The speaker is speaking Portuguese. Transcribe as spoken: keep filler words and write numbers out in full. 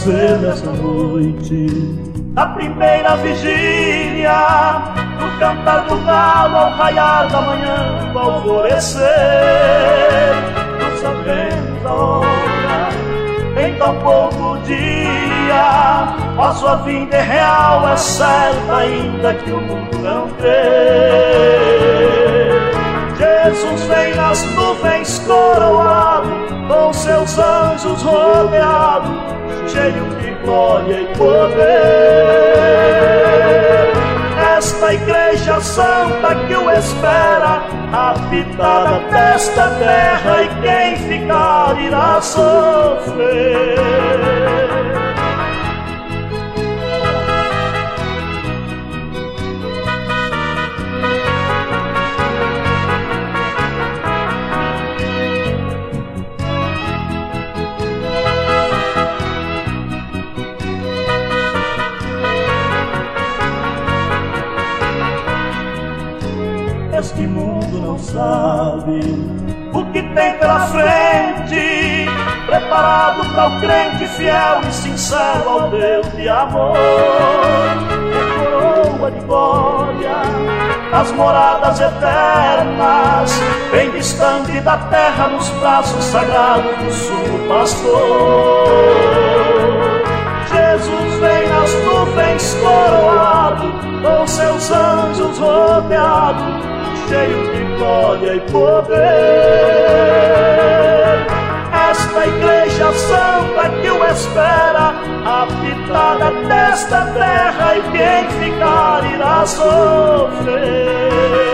você nessa noite. Na primeira vigília, no cantar do galo, ao raiar da manhã, ao alvorecer, não sabemos a hora, em tão pouco dia, a sua vinda é real, é certa, ainda que o mundo não crê. Jesus vem nas nuvens coroado, com seus anjos rodeado, cheio de glória e poder. Esta igreja santa que o espera, habitada desta terra, e quem ficar irá sofrer. Este mundo não sabe o que tem pela frente, preparado para o crente fiel e sincero ao Deus de amor. É coroa de glória, as moradas eternas, bem distante da terra, nos braços sagrados do sumo pastor. Jesus vem nas nuvens coroado, com seus anjos rodeado, cheio de glória e poder. Esta igreja santa que o espera, habitada desta terra, e quem ficar irá sofrer.